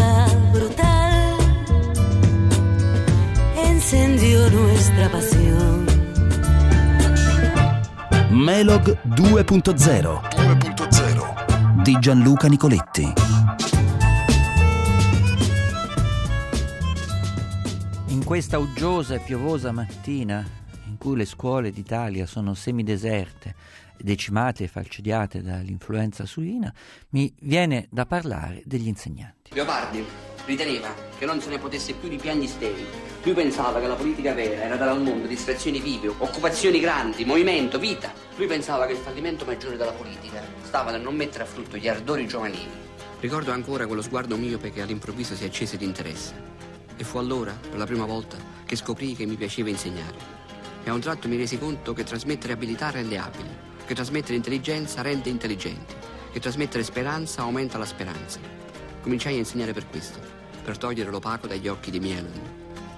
fuerza brutal encendió nuestra pasión. Melog 2.0 di Gianluca Nicoletti. In questa uggiosa e piovosa mattina, in cui le scuole d'Italia sono semideserte, decimate e falcidiate dall'influenza suina, mi viene da parlare degli insegnanti. Leopardi riteneva che non se ne potesse più di piagni steri. Lui pensava che la politica vera era dare al mondo distrazioni vive, occupazioni grandi, movimento, vita. Lui pensava che il fallimento maggiore della politica stava nel non mettere a frutto gli ardori giovanili. Ricordo ancora quello sguardo miope che all'improvviso si accese di interesse. E fu allora, per la prima volta, che scoprii che mi piaceva insegnare. E a un tratto mi resi conto che trasmettere abilità rende abili, che trasmettere intelligenza rende intelligenti, che trasmettere speranza aumenta la speranza. Cominciai a insegnare per questo, per togliere l'opaco dagli occhi dei miei alunni.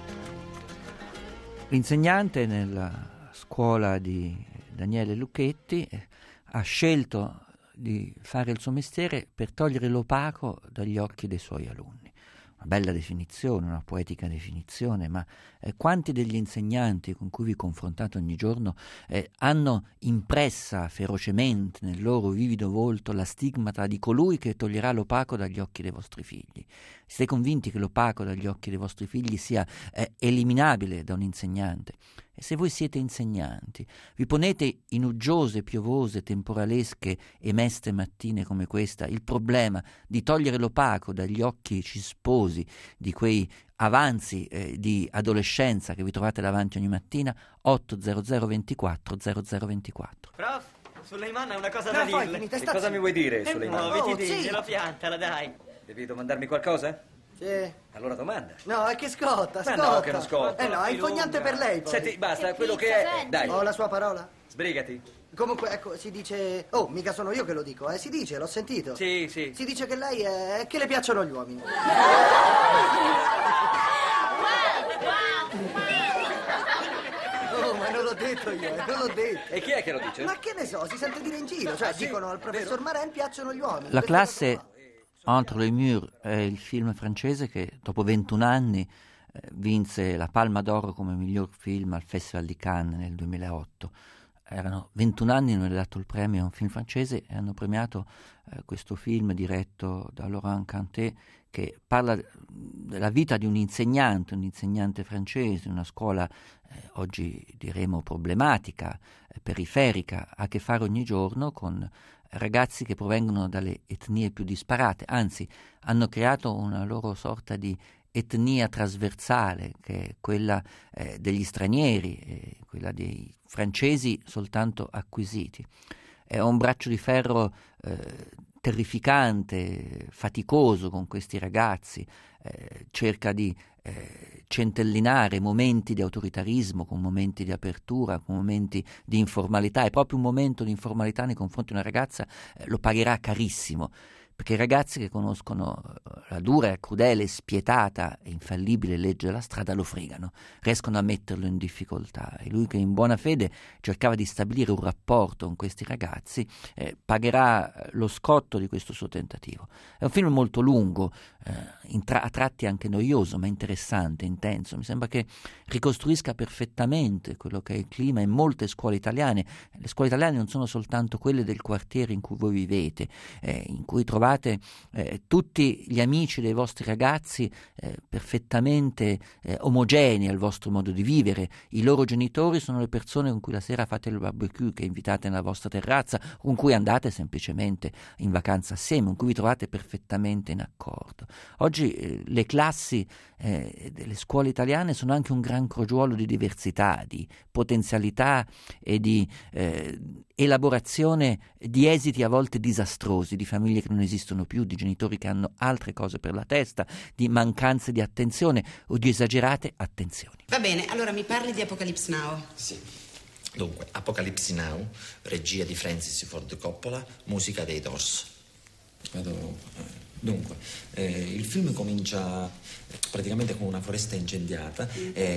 L'insegnante nella scuola di Daniele Lucchetti ha scelto di fare il suo mestiere per togliere l'opaco dagli occhi dei suoi alunni. Una bella definizione, una poetica definizione, ma quanti degli insegnanti con cui vi confrontate ogni giorno hanno impressa ferocemente nel loro vivido volto la stigmata di colui che toglierà l'opaco dagli occhi dei vostri figli? Siete convinti che l'opaco dagli occhi dei vostri figli sia eliminabile da un insegnante? E se voi siete insegnanti, vi ponete in uggiose, piovose, temporalesche e meste mattine come questa il problema di togliere l'opaco dagli occhi cisposi di quei avanzi di adolescenza che vi trovate davanti ogni mattina, 800 24 0024. Prof, Suleiman ha una cosa da dirle. Che cosa mi vuoi dire, Suleiman? Muoviti, diglielo, piantala, dai. Devi domandarmi qualcosa? Sì. Allora domanda. No, è che scotta, Ma scotta. no, che non scotta. No, è infognante per lei poi. Senti, basta, quello che è... Dai, Ho la sua parola? sbrigati. Comunque, ecco, si dice... Oh, mica sono io che lo dico, si dice, l'ho sentito. Sì, sì. Si dice che lei è... che le piacciono gli uomini. Oh, ma non l'ho detto io, non l'ho detto. E chi è che lo dice? Ma che ne so, si sente dire in giro. Cioè, Ah, sì? dicono al professor Maren piacciono gli uomini. La Questa classe cosa qua. Entre les murs è il film francese che dopo 21 anni vinse la Palma d'Oro come miglior film al Festival di Cannes nel 2008. Erano 21 anni, non è dato il premio a un film francese e hanno premiato questo film diretto da Laurent Cantet che parla della vita di un insegnante francese in una scuola oggi diremo problematica, periferica, ha a che fare ogni giorno con ragazzi che provengono dalle etnie più disparate, anzi hanno creato una loro sorta di etnia trasversale che è quella degli stranieri, quella dei francesi soltanto acquisiti. È un braccio di ferro terrificante, faticoso con questi ragazzi, cerca di centellinare momenti di autoritarismo con momenti di apertura, con momenti di informalità, e proprio un momento di informalità nei confronti di una ragazza lo pagherà carissimo, perché i ragazzi che conoscono la dura, crudele, spietata e infallibile legge della strada lo fregano, riescono a metterlo in difficoltà, e lui che in buona fede cercava di stabilire un rapporto con questi ragazzi pagherà lo scotto di questo suo tentativo. È un film molto lungo, a tratti anche noioso, ma interessante, intenso. Mi sembra che ricostruisca perfettamente quello che è il clima in molte scuole italiane. Le scuole italiane non sono soltanto quelle del quartiere in cui voi vivete, in cui trovate tutti gli amici dei vostri ragazzi perfettamente omogenei al vostro modo di vivere. I loro genitori sono le persone con cui la sera fate il barbecue, che invitate nella vostra terrazza, con cui andate semplicemente in vacanza assieme, con cui vi trovate perfettamente in accordo. Oggi le classi delle scuole italiane sono anche un gran crogiuolo di diversità, di potenzialità e di elaborazione di esiti a volte disastrosi, di famiglie che non esistono più, di genitori che hanno altre cose per la testa, di mancanze di attenzione o di esagerate attenzioni. Va bene, allora mi parli di Apocalypse Now. Sì. Dunque, Apocalypse Now, regia di Francis Ford Coppola, musica dei Doors. Dunque, il film comincia praticamente con una foresta incendiata,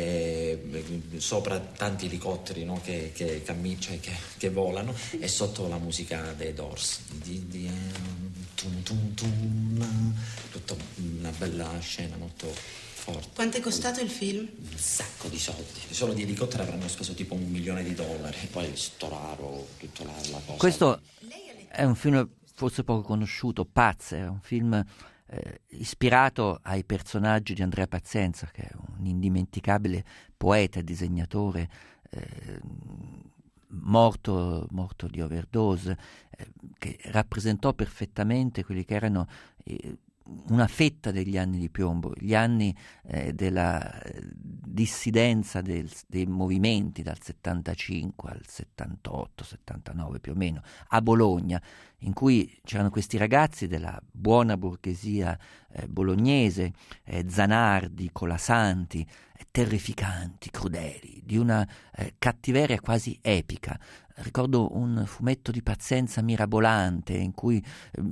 sopra tanti elicotteri, no, che volano, e sotto la musica dei Doors. Tutta una bella scena molto forte. Quanto è costato il film? Un sacco di soldi. Solo di elicottero avranno speso tipo $1 milione. Poi Storaro, tutta la cosa. Questo è un film forse poco conosciuto, Paz, è un film ispirato ai personaggi di Andrea Pazienza, che è un indimenticabile poeta e disegnatore morto di overdose, che rappresentò perfettamente quelli che erano una fetta degli anni di piombo, gli anni della dissidenza dei movimenti dal 75 al 78, 79 più o meno, a Bologna, in cui c'erano questi ragazzi della buona borghesia bolognese, Zanardi, Colasanti, terrificanti, crudeli, di una cattiveria quasi epica. Ricordo un fumetto di Pazienza mirabolante in cui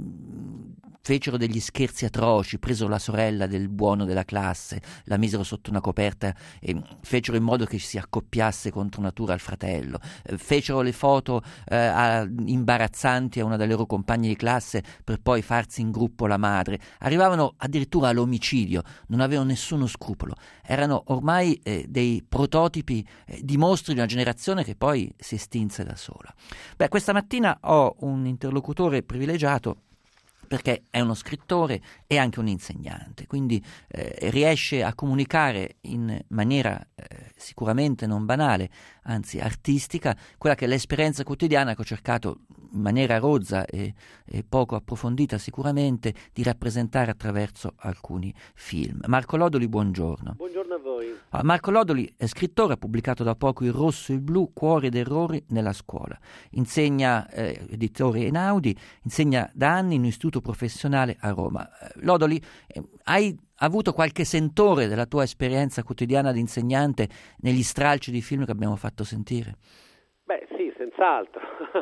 fecero degli scherzi atroci, presero la sorella del buono della classe, la misero sotto una coperta e fecero in modo che si accoppiasse contro natura al fratello, fecero le foto imbarazzanti a una delle loro compagne di classe per poi farsi in gruppo la madre, arrivavano addirittura all'omicidio, non avevano nessuno scrupolo, erano ormai dei prototipi di mostri di una generazione che poi si estinse da sola. Beh, questa mattina ho un interlocutore privilegiato perché è uno scrittore e anche un insegnante, quindi riesce a comunicare in maniera sicuramente non banale, anzi artistica, quella che è l'esperienza quotidiana che ho cercato in maniera rozza e poco approfondita sicuramente di rappresentare attraverso alcuni film. Marco Lodoli, buongiorno. Buongiorno a voi. Marco Lodoli è scrittore, ha pubblicato da poco Il Rosso e il Blu, Cuori ed errori nella scuola. Insegna, editore Einaudi, insegna da anni in un istituto professionale a Roma. Lodoli, hai avuto qualche sentore della tua esperienza quotidiana di insegnante negli stralci di film che abbiamo fatto sentire? Beh sì, senz'altro.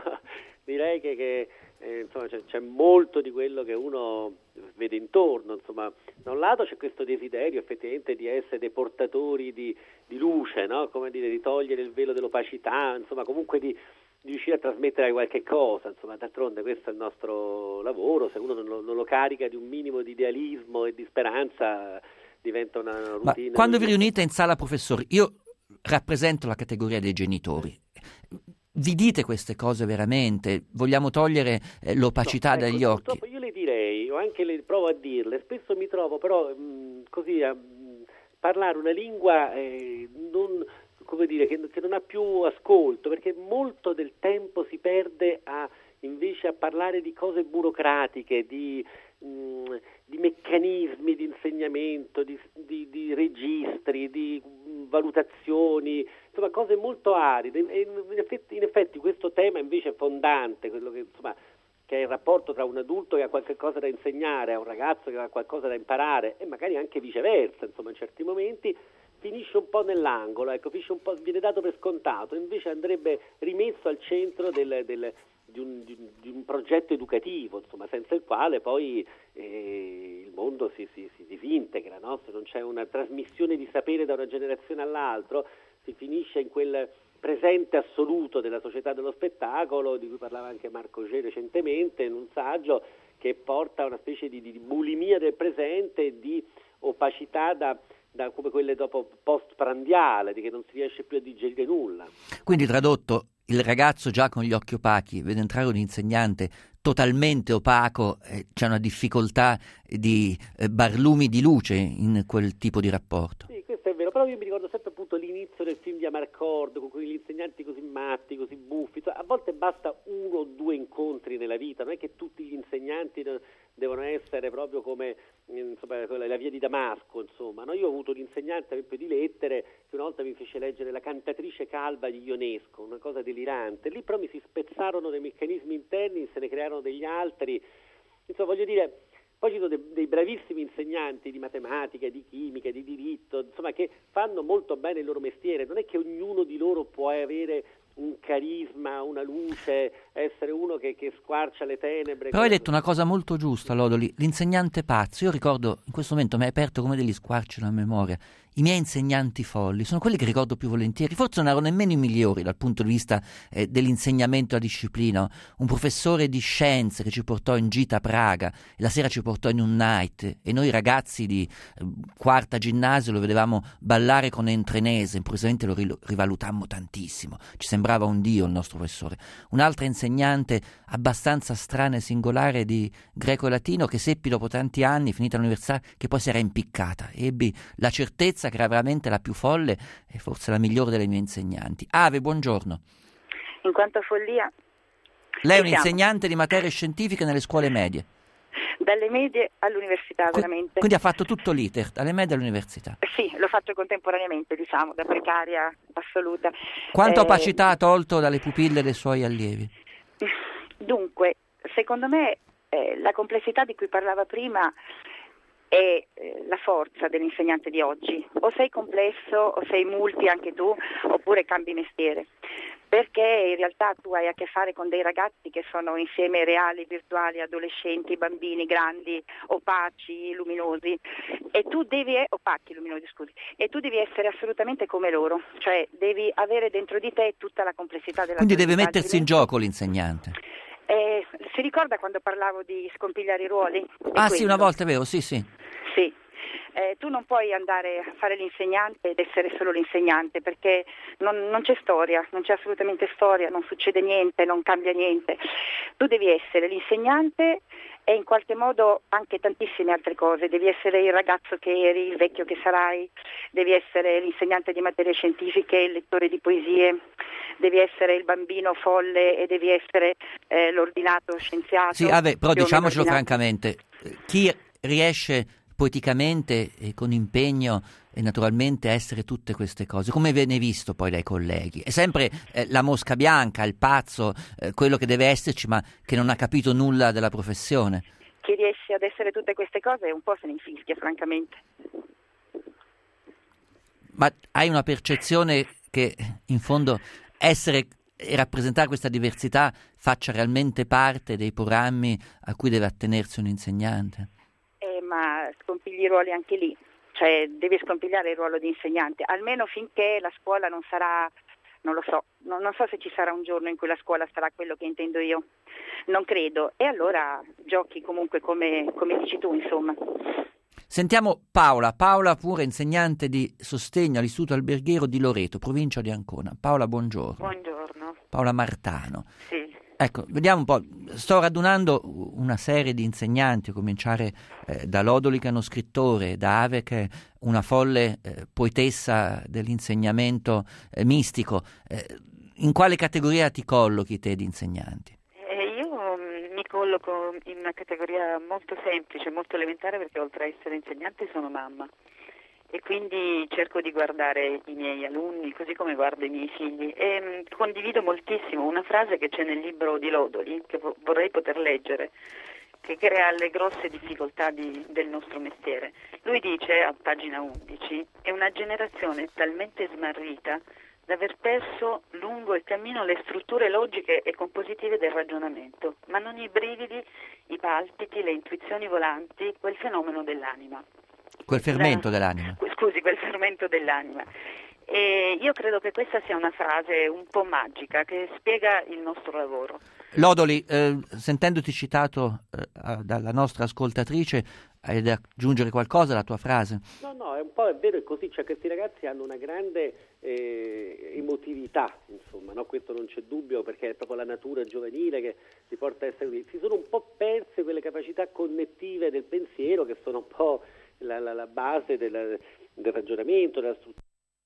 Direi che insomma, c'è molto di quello che uno vede intorno, insomma, da un lato c'è questo desiderio effettivamente di essere dei portatori di luce, no? Come dire, di togliere il velo dell'opacità, insomma, comunque di riuscire a trasmettere qualche cosa, insomma, d'altronde questo è il nostro lavoro, se uno non lo carica di un minimo di idealismo e di speranza diventa una routine. Ma quando vi riunite in sala professori, io rappresento la categoria dei genitori. Vi dite queste cose veramente? Vogliamo togliere l'opacità dagli occhi? Io le direi, o anche le provo a dirle, spesso mi trovo però così a parlare una lingua non, come dire, che non ha più ascolto, perché molto del tempo si perde invece a parlare di cose burocratiche, di meccanismi di insegnamento, di registri, di valutazioni, insomma cose molto aride. E in effetti questo tema invece è fondante, quello che è il rapporto tra un adulto che ha qualche cosa da insegnare a un ragazzo che ha qualcosa da imparare e magari anche viceversa, insomma in certi momenti finisce un po' nell'angolo, ecco, viene dato per scontato, invece andrebbe rimesso al centro di un progetto educativo, insomma, senza il quale poi il mondo si disintegra, no? Se non c'è una trasmissione di sapere da una generazione all'altra, si finisce in quel presente assoluto della società dello spettacolo, di cui parlava anche Marco G recentemente in un saggio, che porta a una specie di bulimia del presente, di opacità da come quelle dopo post-prandiale, di che non si riesce più a digerire nulla. Quindi tradotto, il ragazzo già con gli occhi opachi vede entrare un insegnante totalmente opaco, c'è una difficoltà di barlumi di luce in quel tipo di rapporto. Sì, questo è vero, però io mi ricordo sempre appunto l'inizio del film di Amarcord, con quegli insegnanti così matti, così buffi, a volte basta 1 o 2 incontri nella vita, non è che tutti gli insegnanti devono essere proprio come la via di Damasco, insomma, no? Io ho avuto un insegnante per esempio di lettere che una volta mi fece leggere La cantatrice calva di Ionesco, una cosa delirante, lì però mi si spezzarono dei meccanismi interni, se ne crearono degli altri, insomma voglio dire, poi ci sono dei bravissimi insegnanti di matematica, di chimica, di diritto, insomma che fanno molto bene il loro mestiere, non è che ognuno di loro può avere un carisma, una luce, essere uno che squarcia le tenebre. Però hai detto una cosa molto giusta, Lodoli, l'insegnante pazzo. Io ricordo, in questo momento mi hai aperto come degli squarci la memoria. I miei insegnanti folli sono quelli che ricordo più volentieri, forse non erano nemmeno i migliori dal punto di vista dell'insegnamento a disciplina. Un professore di scienze che ci portò in gita a Praga e la sera ci portò in un night, e noi ragazzi di quarta ginnasio lo vedevamo ballare con Entrenese, improvvisamente lo rivalutammo tantissimo, ci sembrava un dio il nostro professore. Un'altra insegnante abbastanza strana e singolare di greco e latino che seppi dopo tanti anni, finita l'università, che poi si era impiccata. Ebbi la certezza che era veramente la più folle e forse la migliore delle mie insegnanti. Ave, buongiorno. In quanto a follia... Lei è un insegnante di materie scientifiche nelle scuole medie? Dalle medie all'università, veramente. Quindi ha fatto tutto l'iter, dalle medie all'università? Sì, l'ho fatto contemporaneamente, diciamo, da precaria assoluta. Quanta opacità ha tolto dalle pupille dei suoi allievi? Dunque, secondo me la complessità di cui parlava prima è la forza dell'insegnante di oggi. O sei complesso, o sei multi anche tu, oppure cambi mestiere. Perché in realtà tu hai a che fare con dei ragazzi che sono insieme reali, virtuali, adolescenti, bambini, grandi, opaci, luminosi, e tu devi e tu devi essere assolutamente come loro, cioè devi avere dentro di te tutta la complessità della Quindi deve mettersi in gioco l'insegnante. Si ricorda quando parlavo di scompigliare i ruoli? Sì, una volta è vero, sì. Sì. Tu non puoi andare a fare l'insegnante ed essere solo l'insegnante, perché non c'è storia, non c'è assolutamente storia, non succede niente, non cambia niente. Tu devi essere l'insegnante e in qualche modo anche tantissime altre cose. Devi essere il ragazzo che eri, il vecchio che sarai, devi essere l'insegnante di materie scientifiche, il lettore di poesie, devi essere il bambino folle e devi essere l'ordinato scienziato. Sì, però diciamocelo francamente, chi riesce poeticamente e con impegno e naturalmente essere tutte queste cose, come viene visto poi dai colleghi? È sempre la mosca bianca, il pazzo, quello che deve esserci ma che non ha capito nulla della professione. Chi riesce ad essere tutte queste cose un po' se ne infischia, francamente. Ma hai una percezione che in fondo essere e rappresentare questa diversità faccia realmente parte dei programmi a cui deve attenersi un insegnante? Ma scompigli i ruoli anche lì, cioè devi scompigliare il ruolo di insegnante, almeno finché la scuola non sarà, non lo so, non so se ci sarà un giorno in cui la scuola sarà quello che intendo io, non credo, e allora giochi comunque come dici tu, insomma. Sentiamo Paola pure insegnante di sostegno all'Istituto Alberghiero di Loreto, provincia di Ancona. Paola, buongiorno. Buongiorno. Paola Martano. Sì. Ecco, vediamo un po', sto radunando una serie di insegnanti, a cominciare da Lodoli che è uno scrittore, da Ave che è una folle poetessa dell'insegnamento mistico. In quale categoria ti collochi te di insegnanti? Io mi colloco in una categoria molto semplice, molto elementare, perché oltre a essere insegnante sono mamma. E quindi cerco di guardare i miei alunni così come guardo i miei figli e condivido moltissimo una frase che c'è nel libro di Lodoli che vorrei poter leggere, che crea le grosse difficoltà del nostro mestiere. Lui dice a pagina 11: è una generazione talmente smarrita da aver perso lungo il cammino le strutture logiche e compositive del ragionamento, ma non i brividi, i palpiti, le intuizioni volanti, quel fenomeno dell'anima. Quel fermento dell'anima. Scusi, quel fermento dell'anima. E io credo che questa sia una frase un po' magica che spiega il nostro lavoro. Lodoli, sentendoti citato dalla nostra ascoltatrice, hai da aggiungere qualcosa alla tua frase? No, è un po' è vero, è così, cioè questi ragazzi hanno una grande emotività, insomma, no? Questo non c'è dubbio, perché è proprio la natura giovanile che li porta a essere così. Si sono un po' perse quelle capacità connettive del pensiero che sono un po' la base del ragionamento, della struttura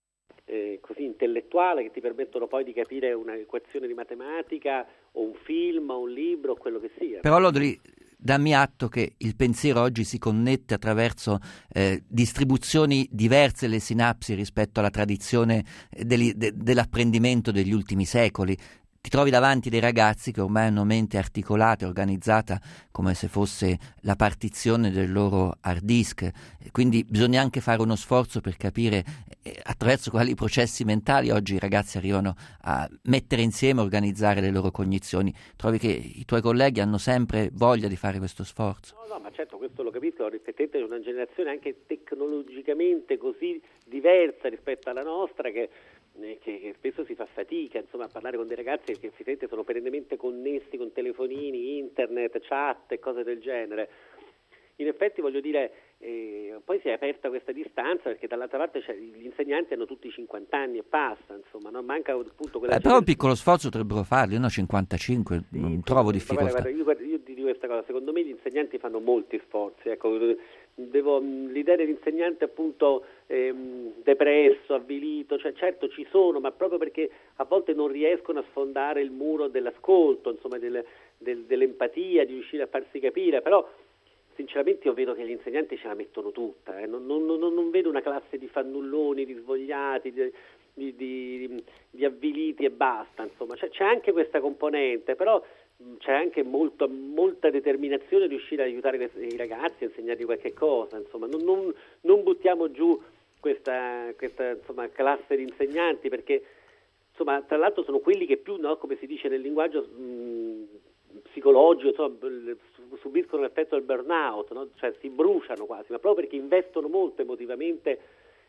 così intellettuale, che ti permettono poi di capire un'equazione di matematica o un film o un libro o quello che sia. Però Lodoli, dammi atto che il pensiero oggi si connette attraverso distribuzioni diverse delle sinapsi rispetto alla tradizione dell'apprendimento degli ultimi secoli. ti trovi davanti dei ragazzi che ormai hanno mente articolata e organizzata come se fosse la partizione del loro hard disk, quindi bisogna anche fare uno sforzo per capire attraverso quali processi mentali oggi i ragazzi arrivano a mettere insieme, organizzare le loro cognizioni. Trovi che i tuoi colleghi hanno sempre voglia di fare questo sforzo? No, ma certo, questo lo capisco, effettivamente è una generazione anche tecnologicamente così diversa rispetto alla nostra che spesso si fa fatica, insomma, a parlare con dei ragazzi che effettivamente sono perennemente connessi con telefonini, internet, chat e cose del genere. In effetti, voglio dire, poi si è aperta questa distanza perché dall'altra parte gli insegnanti hanno tutti 50 anni e passa, insomma, non manca appunto quella... Però un piccolo sforzo dovrebbero farlo, io ne ho 55, non trovo difficoltà. Guarda, io ti dico questa cosa, secondo me gli insegnanti fanno molti sforzi, ecco, l'idea dell'insegnante appunto depresso, avvilito, cioè certo ci sono, ma proprio perché a volte non riescono a sfondare il muro dell'ascolto, insomma dell'empatia, di riuscire a farsi capire, però sinceramente io vedo che gli insegnanti ce la mettono tutta, non vedo una classe di fannulloni, di svogliati, di avviliti e basta, insomma, c'è anche questa componente, però c'è anche molta determinazione di riuscire a aiutare i ragazzi, a insegnargli qualche cosa, insomma, non buttiamo giù questa insomma, classe di insegnanti, perché insomma, tra l'altro sono quelli che più, no, come si dice nel linguaggio psicologico, insomma, subiscono l'effetto del burnout, no? Cioè si bruciano quasi, ma proprio perché investono molto emotivamente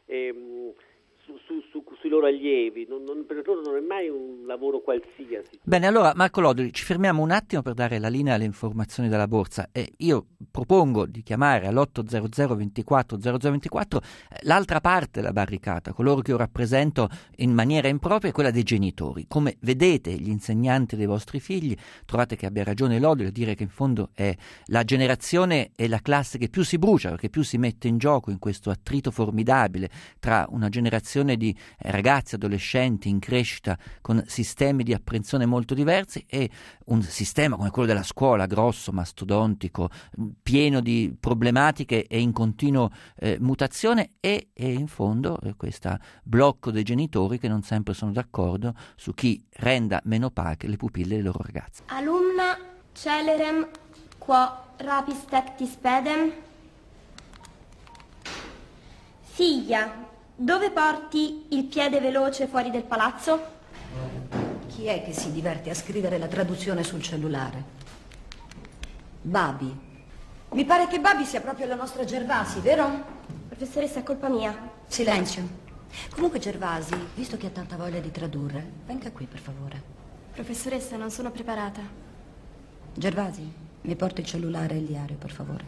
sui loro allievi, per loro non è mai un lavoro qualsiasi. Bene, allora Marco Lodoli, ci fermiamo un attimo per dare la linea alle informazioni della borsa e io propongo di chiamare all'800 24 0024 l'altra parte della barricata, coloro che io rappresento in maniera impropria è quella dei genitori. Come vedete gli insegnanti dei vostri figli, trovate che abbia ragione Lodoli a dire che in fondo è la generazione e la classe che più si brucia, perché più si mette in gioco in questo attrito formidabile tra una generazione di ragazzi, adolescenti in crescita con sistemi di apprensione molto diversi e un sistema come quello della scuola, grosso, mastodontico, pieno di problematiche e in continuo mutazione e in fondo questo blocco dei genitori che non sempre sono d'accordo su chi renda meno opache le pupille dei loro ragazzi. Alumna celerem quo rapis tectis pedem. Figlia, dove porti il piede veloce fuori del palazzo? Chi è che si diverte a scrivere la traduzione sul cellulare? Babi. Mi pare che Babi sia proprio la nostra Gervasi, vero? Professoressa, è colpa mia. Silenzio. Comunque Gervasi, visto che ha tanta voglia di tradurre, venga qui per favore. Professoressa, non sono preparata. Gervasi, mi porti il cellulare e il diario, per favore.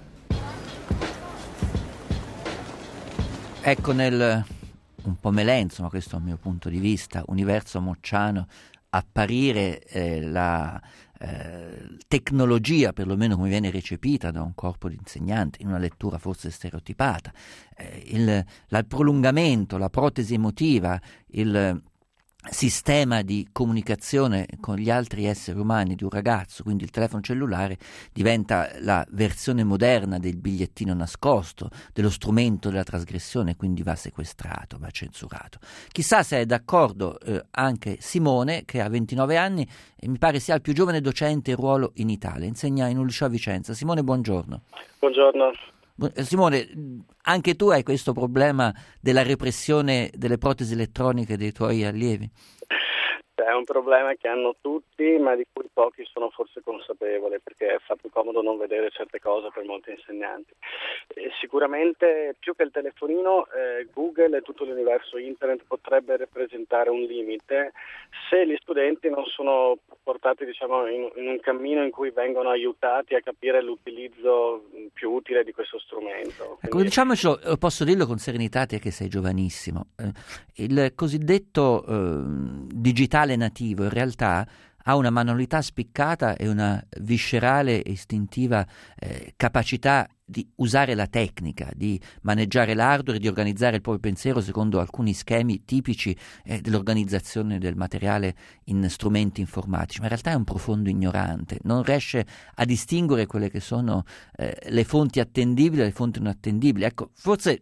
Ecco, un po' melè, insomma, questo è il mio punto di vista, universo mocciano, apparire la tecnologia, perlomeno come viene recepita da un corpo di insegnanti, in una lettura forse stereotipata, il prolungamento, la protesi emotiva, il sistema di comunicazione con gli altri esseri umani di un ragazzo, quindi il telefono cellulare diventa la versione moderna del bigliettino nascosto, dello strumento della trasgressione, quindi va sequestrato, va censurato. Chissà se è d'accordo anche Simone, che ha 29 anni e mi pare sia il più giovane docente in ruolo in Italia, insegna in un liceo a Vicenza. Simone, buongiorno. Buongiorno. Simone, anche tu hai questo problema della repressione delle protesi elettroniche dei tuoi allievi? È un problema che hanno tutti, ma di cui pochi sono forse consapevoli, perché fa più comodo non vedere certe cose per molti insegnanti. E sicuramente più che il telefonino, Google e tutto l'universo internet potrebbe rappresentare un limite se gli studenti non sono portati, diciamo, in un cammino in cui vengono aiutati a capire l'utilizzo più utile di questo strumento. Ecco, diciamocelo, posso dirlo con serenità, te che sei giovanissimo, il cosiddetto digitale nativo in realtà ha una manualità spiccata e una viscerale e istintiva capacità di usare la tecnica, di maneggiare l'hardware, di organizzare il proprio pensiero secondo alcuni schemi tipici dell'organizzazione del materiale in strumenti informatici, ma in realtà è un profondo ignorante, non riesce a distinguere quelle che sono le fonti attendibili e le fonti non attendibili. Ecco, forse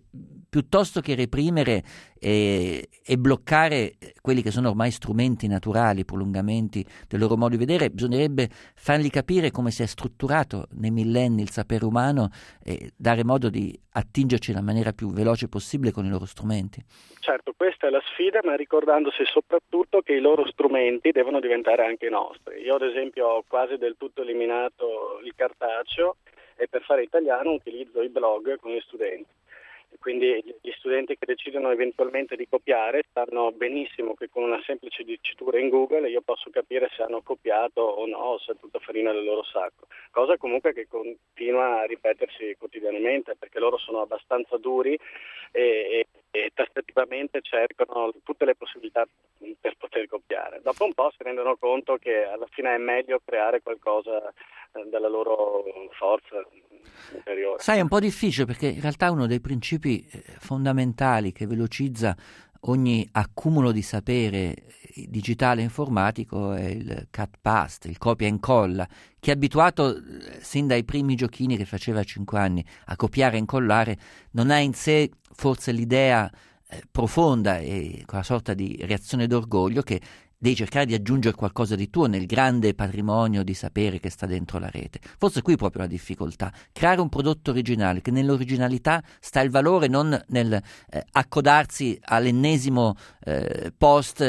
piuttosto che reprimere e bloccare quelli che sono ormai strumenti naturali, prolungamenti del loro modo di vedere, bisognerebbe fargli capire come si è strutturato nei millenni il sapere umano e dare modo di attingerci nella maniera più veloce possibile con i loro strumenti. Certo, questa è la sfida, ma ricordandosi soprattutto che i loro strumenti devono diventare anche i nostri. Io ad esempio ho quasi del tutto eliminato il cartaceo e per fare italiano utilizzo i blog con gli studenti. Quindi gli studenti che decidono eventualmente di copiare sanno benissimo che con una semplice dicitura in Google io posso capire se hanno copiato o no, se è tutta farina del loro sacco, cosa comunque che continua a ripetersi quotidianamente perché loro sono abbastanza duri e tassativamente cercano tutte le possibilità per poter copiare. Dopo un po' si rendono conto che alla fine è meglio creare qualcosa dalla loro forza interiore. Sai, è un po' difficile perché in realtà uno dei principi fondamentali che velocizza ogni accumulo di sapere digitale e informatico è il cut paste, il copia e incolla. Chi è abituato sin dai primi giochini che faceva a 5 anni a copiare e incollare non ha in sé forse l'idea profonda e con una sorta di reazione d'orgoglio che devi cercare di aggiungere qualcosa di tuo nel grande patrimonio di sapere che sta dentro la rete. Forse qui proprio la difficoltà, creare un prodotto originale, che nell'originalità sta il valore, non nel accodarsi all'ennesimo post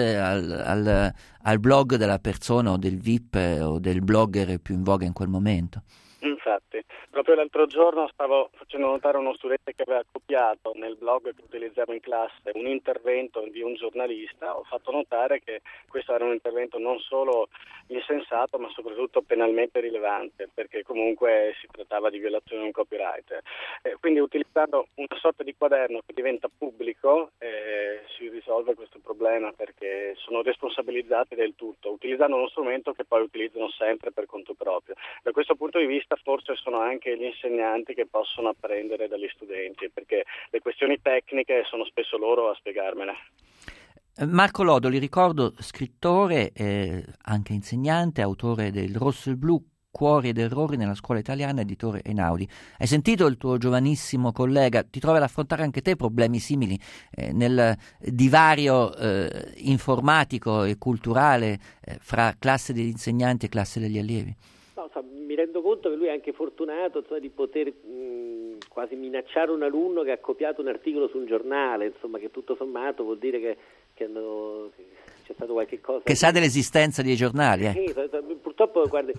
al blog della persona o del VIP o del blogger più in voga in quel momento. Infatti, proprio l'altro giorno stavo facendo notare a uno studente che aveva copiato nel blog che utilizzavo in classe un intervento di un giornalista. Ho fatto notare che questo era un intervento non solo insensato ma soprattutto penalmente rilevante, perché comunque si trattava di violazione di un copyright. Quindi utilizzando una sorta di quaderno che diventa pubblico si risolve questo problema, perché sono responsabilizzati del tutto, utilizzando uno strumento che poi utilizzano sempre per conto proprio. Da questo punto di vista forse sono anche gli insegnanti che possono apprendere dagli studenti, perché le questioni tecniche sono spesso loro a spiegarmele. Marco Lodoli, ricordo, scrittore, anche insegnante, autore del Rosso e il Blu, Cuori ed errori nella scuola italiana, editore Einaudi. Hai sentito il tuo giovanissimo collega? Ti trovi ad affrontare anche te problemi simili nel divario informatico e culturale fra classe degli insegnanti e classe degli allievi? No, mi rendo conto che lui è anche fortunato di poter quasi minacciare un alunno che ha copiato un articolo su un giornale, insomma, che tutto sommato vuol dire che c'è stato qualche cosa. Che sa dell'esistenza dei giornali, Sì, purtroppo, guarda,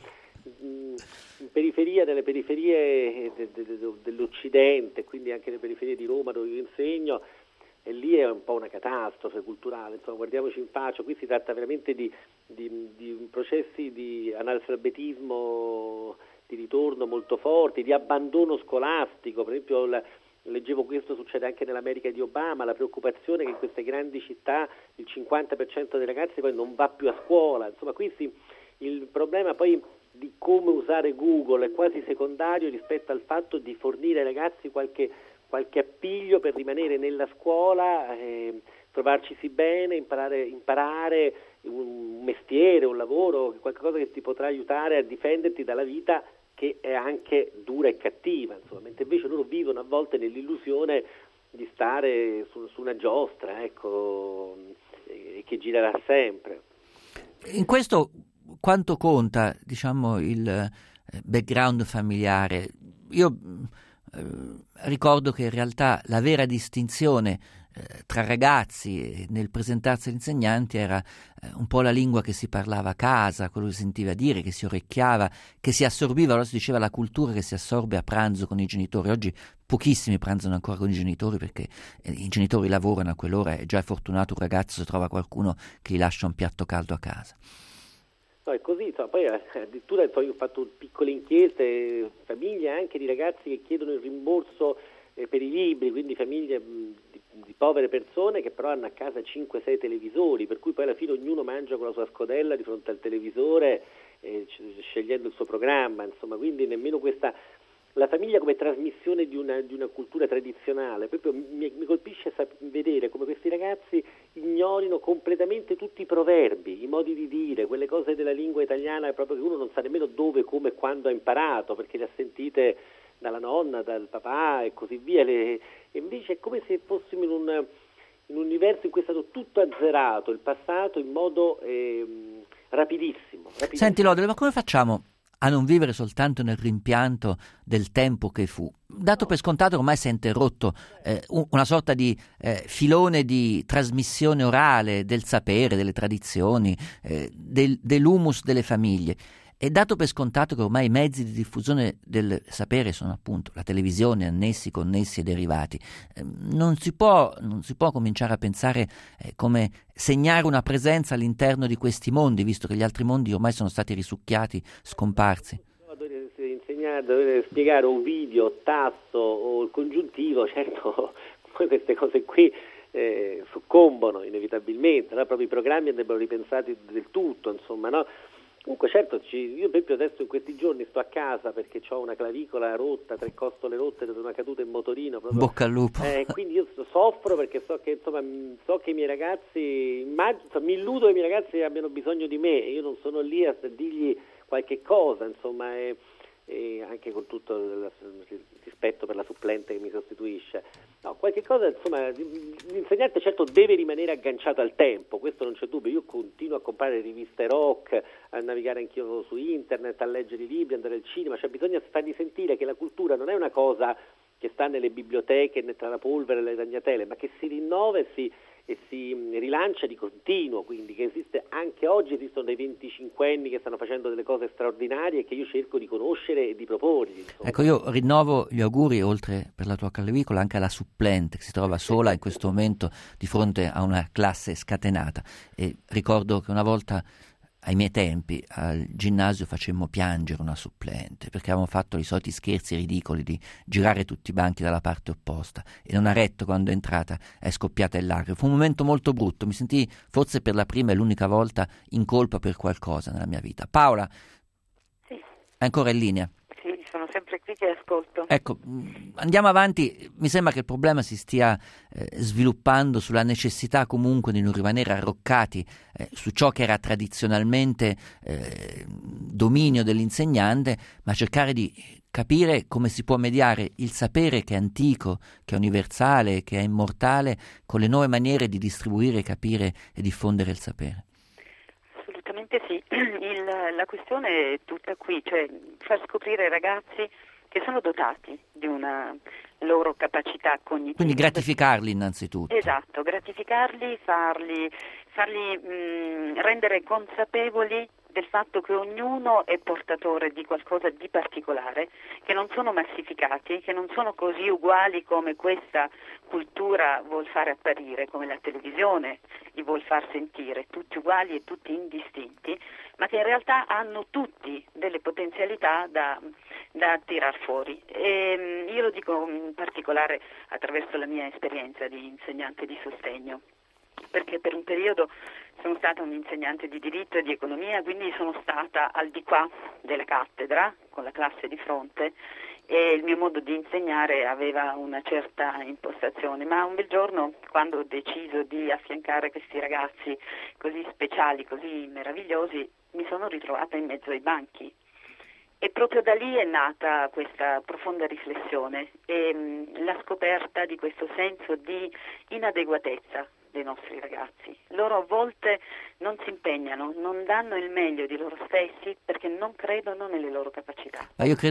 in periferia, nelle periferie dell'Occidente, quindi anche nelle periferie di Roma dove io insegno, e lì è un po' una catastrofe culturale, insomma, guardiamoci in faccia, qui si tratta veramente di processi di analfabetismo di ritorno molto forti, di abbandono scolastico. Per esempio leggevo questo succede anche nell'America di Obama, la preoccupazione che in queste grandi città il 50% dei ragazzi poi non va più a scuola, insomma il problema poi di come usare Google è quasi secondario rispetto al fatto di fornire ai ragazzi qualche appiglio per rimanere nella scuola, trovarcisi bene, imparare un mestiere, un lavoro, qualcosa che ti potrà aiutare a difenderti dalla vita che è anche dura e cattiva, insomma, mentre invece loro vivono a volte nell'illusione di stare su una giostra, ecco, che girerà sempre. In questo quanto conta, diciamo, il background familiare? Io ricordo che in realtà la vera distinzione tra ragazzi nel presentarsi agli insegnanti era un po' la lingua che si parlava a casa, quello che si sentiva dire, che si orecchiava, che si assorbiva. Allora si diceva la cultura che si assorbe a pranzo con i genitori. Oggi pochissimi pranzano ancora con i genitori perché i genitori lavorano a quell'ora, è già fortunato un ragazzo se trova qualcuno che gli lascia un piatto caldo a casa. No, è così, insomma, poi addirittura poi ho fatto piccole inchieste, famiglie anche di ragazzi che chiedono il rimborso per i libri, quindi famiglie di povere persone che però hanno a casa 5-6 televisori, per cui poi alla fine ognuno mangia con la sua scodella di fronte al televisore, scegliendo il suo programma, insomma, quindi nemmeno la famiglia come trasmissione di una cultura tradizionale. Proprio mi colpisce vedere come questi ragazzi ignorino completamente tutti i proverbi, i modi di dire, quelle cose della lingua italiana proprio che uno non sa nemmeno dove, come e quando ha imparato, perché le ha sentite dalla nonna, dal papà e così via, e invece è come se fossimo in un universo in cui è stato tutto azzerato, il passato, in modo rapidissimo. Senti Lodoli, ma come facciamo a non vivere soltanto nel rimpianto del tempo che fu? Dato per scontato che ormai si è interrotto una sorta di filone di trasmissione orale del sapere, delle tradizioni, dell'humus delle famiglie. È dato per scontato che ormai i mezzi di diffusione del sapere sono appunto la televisione, annessi, connessi e derivati. Non si può cominciare a pensare come segnare una presenza all'interno di questi mondi, visto che gli altri mondi ormai sono stati risucchiati, scomparsi. Dover spiegare Ovidio, Tasso o il congiuntivo, certo, queste cose qui soccombono inevitabilmente, no? Proprio i programmi andrebbero ripensati del tutto, insomma, no? Comunque certo, io per esempio adesso in questi giorni sto a casa perché ho una clavicola rotta, 3 costole rotte da una caduta in motorino. Proprio, bocca al lupo. Quindi io soffro perché so che i miei ragazzi, mi illudo che i miei ragazzi abbiano bisogno di me e io non sono lì a dirgli qualche cosa, insomma, e anche con tutto il rispetto per la supplente che mi sostituisce. No, qualche cosa, insomma, l'insegnante certo deve rimanere agganciato al tempo, questo non c'è dubbio. Io continuo a comprare riviste rock, a navigare anch'io su internet, a leggere i libri, andare al cinema, cioè bisogna fargli sentire che la cultura non è una cosa che sta nelle biblioteche, tra la polvere e le ragnatele, ma che si rinnova e si rilancia di continuo, quindi che esiste anche oggi, esistono dei 25enni che stanno facendo delle cose straordinarie che io cerco di conoscere e di proporgli, insomma. Ecco, io rinnovo gli auguri, oltre per la tua clavicola, anche alla supplente che si trova sola in questo momento di fronte a una classe scatenata, e ricordo che una volta ai miei tempi al ginnasio facemmo piangere una supplente perché avevamo fatto i soliti scherzi ridicoli di girare tutti i banchi dalla parte opposta e non ha retto quando è entrata, è scoppiata in lacrime. Fu un momento molto brutto, mi sentii forse per la prima e l'unica volta in colpa per qualcosa nella mia vita. Paola, sì. È ancora in linea? Sì, sono sempre qui che ascolto. Ecco, andiamo avanti. Mi sembra che il problema si stia sviluppando sulla necessità comunque di non rimanere arroccati su ciò che era tradizionalmente dominio dell'insegnante, ma cercare di capire come si può mediare il sapere che è antico, che è universale, che è immortale, con le nuove maniere di distribuire, capire e diffondere il sapere. Assolutamente sì, la questione è tutta qui, cioè far scoprire ai ragazzi che sono dotati di una loro capacità cognitiva. Quindi gratificarli innanzitutto. Esatto, gratificarli, farli rendere consapevoli del fatto che ognuno è portatore di qualcosa di particolare, che non sono massificati, che non sono così uguali come questa cultura vuol fare apparire, come la televisione li vuol far sentire, tutti uguali e tutti indistinti, ma che in realtà hanno tutti delle potenzialità da tirar fuori. E io lo dico in particolare attraverso la mia esperienza di insegnante di sostegno, perché per un periodo sono stata un'insegnante di diritto e di economia, quindi sono stata al di qua della cattedra, con la classe di fronte, e il mio modo di insegnare aveva una certa impostazione, ma un bel giorno, quando ho deciso di affiancare questi ragazzi così speciali, così meravigliosi, mi sono ritrovata in mezzo ai banchi. E proprio da lì è nata questa profonda riflessione e la scoperta di questo senso di inadeguatezza dei nostri ragazzi. Loro a volte non si impegnano, non danno il meglio di loro stessi perché non credono nelle loro capacità. Ma io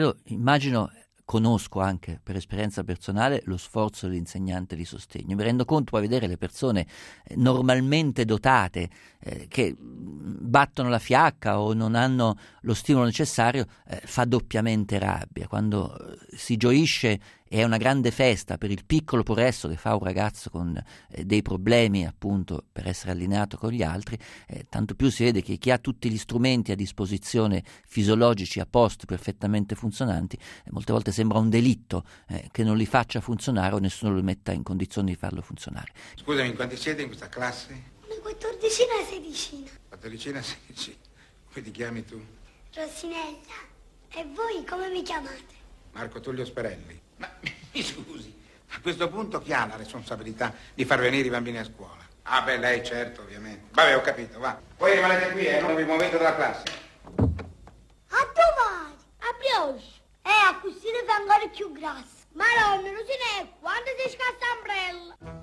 conosco anche per esperienza personale lo sforzo dell'insegnante di sostegno. Mi rendo conto poi vedere le persone normalmente dotate che battono la fiacca o non hanno lo stimolo necessario, fa doppiamente rabbia. Quando si gioisce e è una grande festa per il piccolo progresso che fa un ragazzo con dei problemi appunto per essere allineato con gli altri, tanto più si vede che chi ha tutti gli strumenti a disposizione fisiologici a posto perfettamente funzionanti, molte volte sembra un delitto che non li faccia funzionare o nessuno lo metta in condizioni di farlo funzionare. Scusami, in quanti siete in questa classe? Una 14ina e 16ina. 14ina e 16. Come ti chiami tu? Rosinella. E voi come vi chiamate? Marco Tullio Sperelli. Ma mi scusi, a questo punto chi ha la responsabilità di far venire i bambini a scuola? Ah beh, lei certo, ovviamente. Vabbè, ho capito, va. Voi rimanete qui, non vi muovete dalla classe. A domani, a brioche. A così ne vengono più grassi. Madonna, non se ne è, quando si scassa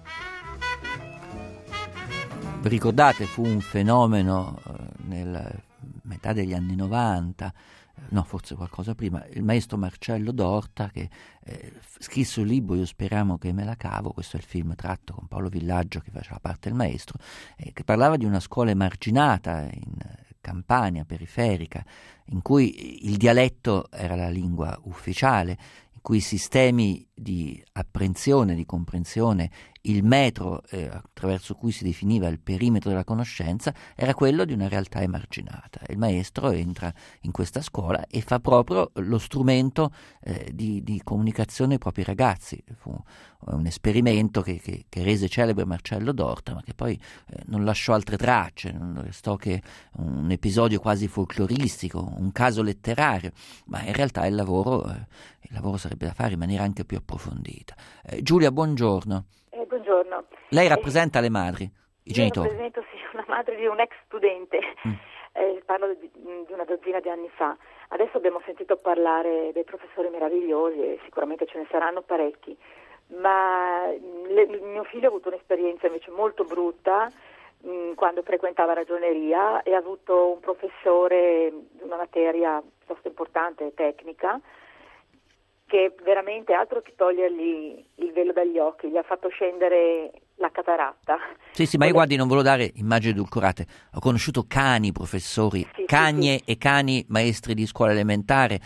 ombrella? Vi ricordate, fu un fenomeno nella metà degli anni 90, no, forse qualcosa prima, il maestro Marcello D'Orta, che scrisse un libro, Io speriamo che me la cavo, questo è il film tratto con Paolo Villaggio che faceva parte del maestro, che parlava di una scuola emarginata in Campania, periferica, in cui il dialetto era la lingua ufficiale, in cui i sistemi di apprensione, di comprensione, il metro attraverso cui si definiva il perimetro della conoscenza era quello di una realtà emarginata. Il maestro entra in questa scuola e fa proprio lo strumento di comunicazione ai propri ragazzi. Fu un esperimento che rese celebre Marcello D'Orta, ma che poi non lasciò altre tracce, non restò che un episodio quasi folcloristico, un caso letterario, ma in realtà il lavoro sarebbe da fare in maniera anche più approfondita. Giulia, buongiorno. Buongiorno. Lei rappresenta le madri, i genitori? Io rappresento una madre di un ex studente, parlo di una dozzina di anni fa. Adesso abbiamo sentito parlare dei professori meravigliosi e sicuramente ce ne saranno parecchi, ma mio figlio ha avuto un'esperienza invece molto brutta quando frequentava ragioneria e ha avuto un professore di una materia piuttosto importante, tecnica, che veramente altro che togliergli il velo dagli occhi, gli ha fatto scendere la cataratta. Sì, ma io guardi, non volevo dare immagini edulcorate, ho conosciuto cani professori, cagne e cani maestri di scuola elementare,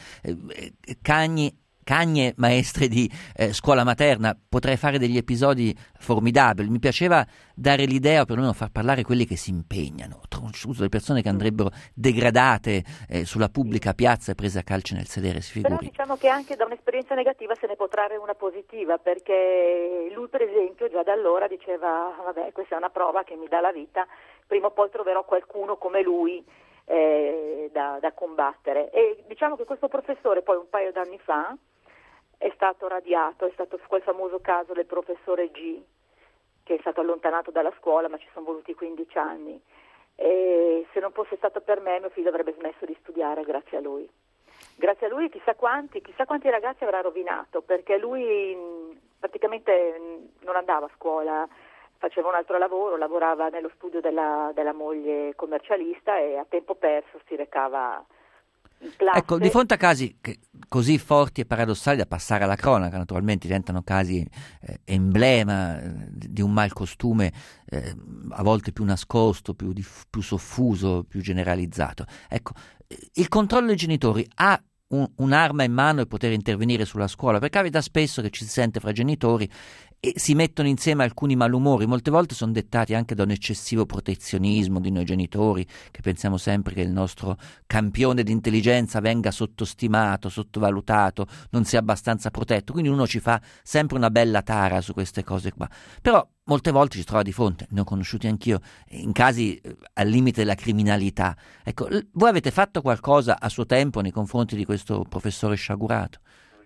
cagne maestre di scuola materna, potrei fare degli episodi formidabili. Mi piaceva dare l'idea, perlomeno far parlare quelli che si impegnano. Ho conosciuto delle persone che andrebbero degradate sulla pubblica piazza e prese a calci nel sedere, si figuri. Però diciamo che anche da un'esperienza negativa se ne può trarre una positiva, perché lui per esempio già da allora diceva vabbè, questa è una prova che mi dà la vita, prima o poi troverò qualcuno come lui da combattere. E diciamo che questo professore poi un paio d'anni fa è stato radiato, è stato quel famoso caso del professore G, che è stato allontanato dalla scuola, ma ci sono voluti 15 anni. E se non fosse stato per me, mio figlio avrebbe smesso di studiare grazie a lui. Grazie a lui chissà quanti ragazzi avrà rovinato, perché lui praticamente non andava a scuola, faceva un altro lavoro, lavorava nello studio della moglie commercialista e a tempo perso si recava in classe. Ecco, di fronte a casi così forti e paradossali da passare alla cronaca, naturalmente diventano casi emblema di un malcostume a volte più nascosto, più soffuso, più generalizzato. Ecco, il controllo dei genitori ha un'arma in mano e poter intervenire sulla scuola, perché capita spesso che ci si sente fra genitori e si mettono insieme alcuni malumori, molte volte sono dettati anche da un eccessivo protezionismo di noi genitori, che pensiamo sempre che il nostro campione di intelligenza venga sottostimato, sottovalutato, non sia abbastanza protetto, quindi uno ci fa sempre una bella tara su queste cose qua. Però molte volte ci si trova di fronte, ne ho conosciuti anch'io, in casi al limite della criminalità. Ecco, voi avete fatto qualcosa a suo tempo nei confronti di questo professore sciagurato?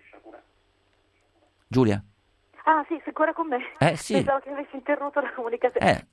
Giulia? Ah sì, sei ancora con me? Sì. Pensavo che avessi interrotto la comunicazione.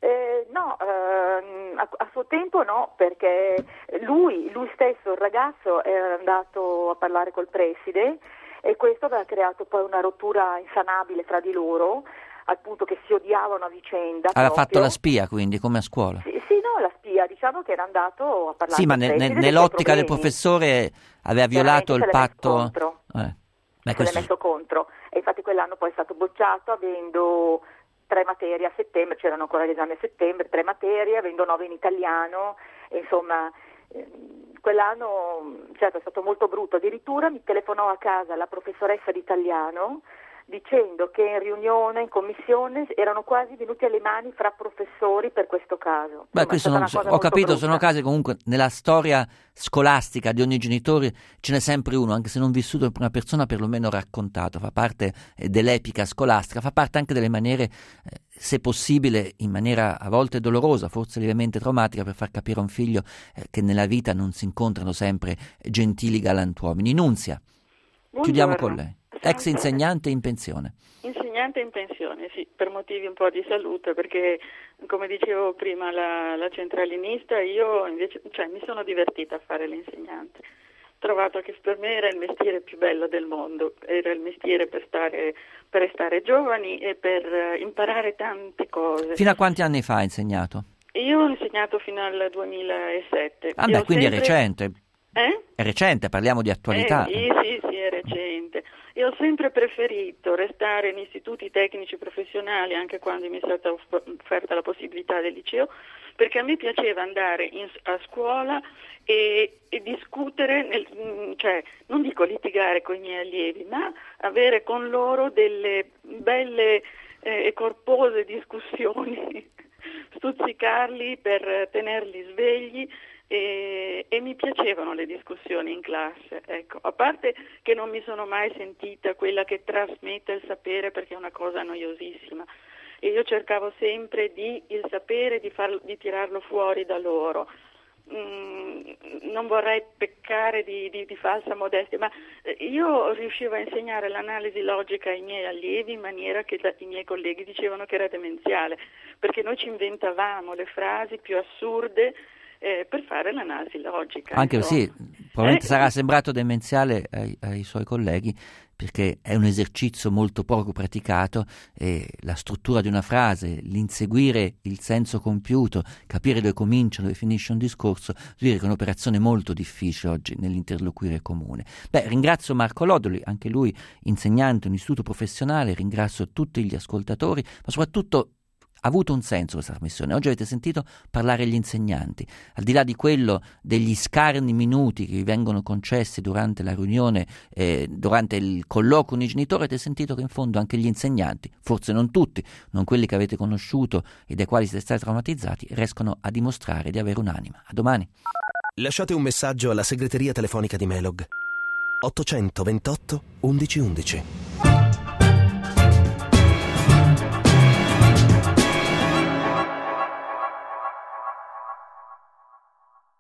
A suo tempo no, perché lui stesso, il ragazzo, era andato a parlare col preside e questo aveva creato poi una rottura insanabile fra di loro, al punto che si odiavano a vicenda. Aveva fatto la spia, quindi, come a scuola? Sì, no, la spia, diciamo che era andato a parlare sì, col preside. Sì, ma nell'ottica del professore aveva violato il patto. Se l'è messo contro e infatti quell'anno poi è stato bocciato avendo 3 materie a settembre, c'erano ancora gli esami a settembre, 3 materie, avendo 9 in italiano, e insomma quell'anno certo è stato molto brutto. Addirittura mi telefonò a casa la professoressa di italiano dicendo che in riunione, in commissione, erano quasi venuti alle mani fra professori per questo caso. Beh, questo ho capito, brutta. Sono casi comunque nella storia scolastica di ogni genitore ce n'è sempre uno, anche se non vissuto in prima persona, perlomeno raccontato, fa parte dell'epica scolastica, fa parte anche delle maniere, se possibile, in maniera a volte dolorosa, forse lievemente traumatica, per far capire a un figlio che nella vita non si incontrano sempre gentili galantuomini. Nunzia, chiudiamo con lei. Ex insegnante in pensione. Insegnante in pensione, sì, per motivi un po' di salute, perché come dicevo prima la centralinista, io invece mi sono divertita a fare l'insegnante. trovato che per me era il mestiere più bello del mondo, era il mestiere per stare giovani e per imparare tante cose. Fino a quanti anni fa hai insegnato? Io ho insegnato fino al 2007. Ah beh, quindi sempre... è recente. È recente, parliamo di attualità. Sì, è recente. E ho sempre preferito restare in istituti tecnici professionali, anche quando mi è stata offerta la possibilità del liceo, perché a me piaceva andare a scuola e discutere, cioè non dico litigare con i miei allievi, ma avere con loro delle belle e corpose discussioni, stuzzicarli per tenerli svegli. E mi piacevano le discussioni in classe, ecco. A parte che non mi sono mai sentita quella che trasmette il sapere, perché è una cosa noiosissima, e io cercavo sempre il sapere di tirarlo fuori da loro. Non vorrei peccare di falsa modestia, ma io riuscivo a insegnare l'analisi logica ai miei allievi in maniera che i miei colleghi dicevano che era demenziale, perché noi ci inventavamo le frasi più assurde per fare l'analisi logica. Anche sì, probabilmente sarà sembrato demenziale ai suoi colleghi, perché è un esercizio molto poco praticato e la struttura di una frase, l'inseguire il senso compiuto, capire dove comincia, dove finisce un discorso, dire che è un'operazione molto difficile oggi nell'interloquire comune. Ringrazio Marco Lodoli, anche lui insegnante, un istituto professionale, ringrazio tutti gli ascoltatori, ma soprattutto ha avuto un senso questa trasmissione. Oggi avete sentito parlare gli insegnanti, al di là di quello degli scarni minuti che vi vengono concessi durante la riunione, durante il colloquio con i genitori, avete sentito che in fondo anche gli insegnanti, forse non tutti, non quelli che avete conosciuto e dai quali siete stati traumatizzati, riescono a dimostrare di avere un'anima. A domani. Lasciate un messaggio alla segreteria telefonica di Melog 828 1111.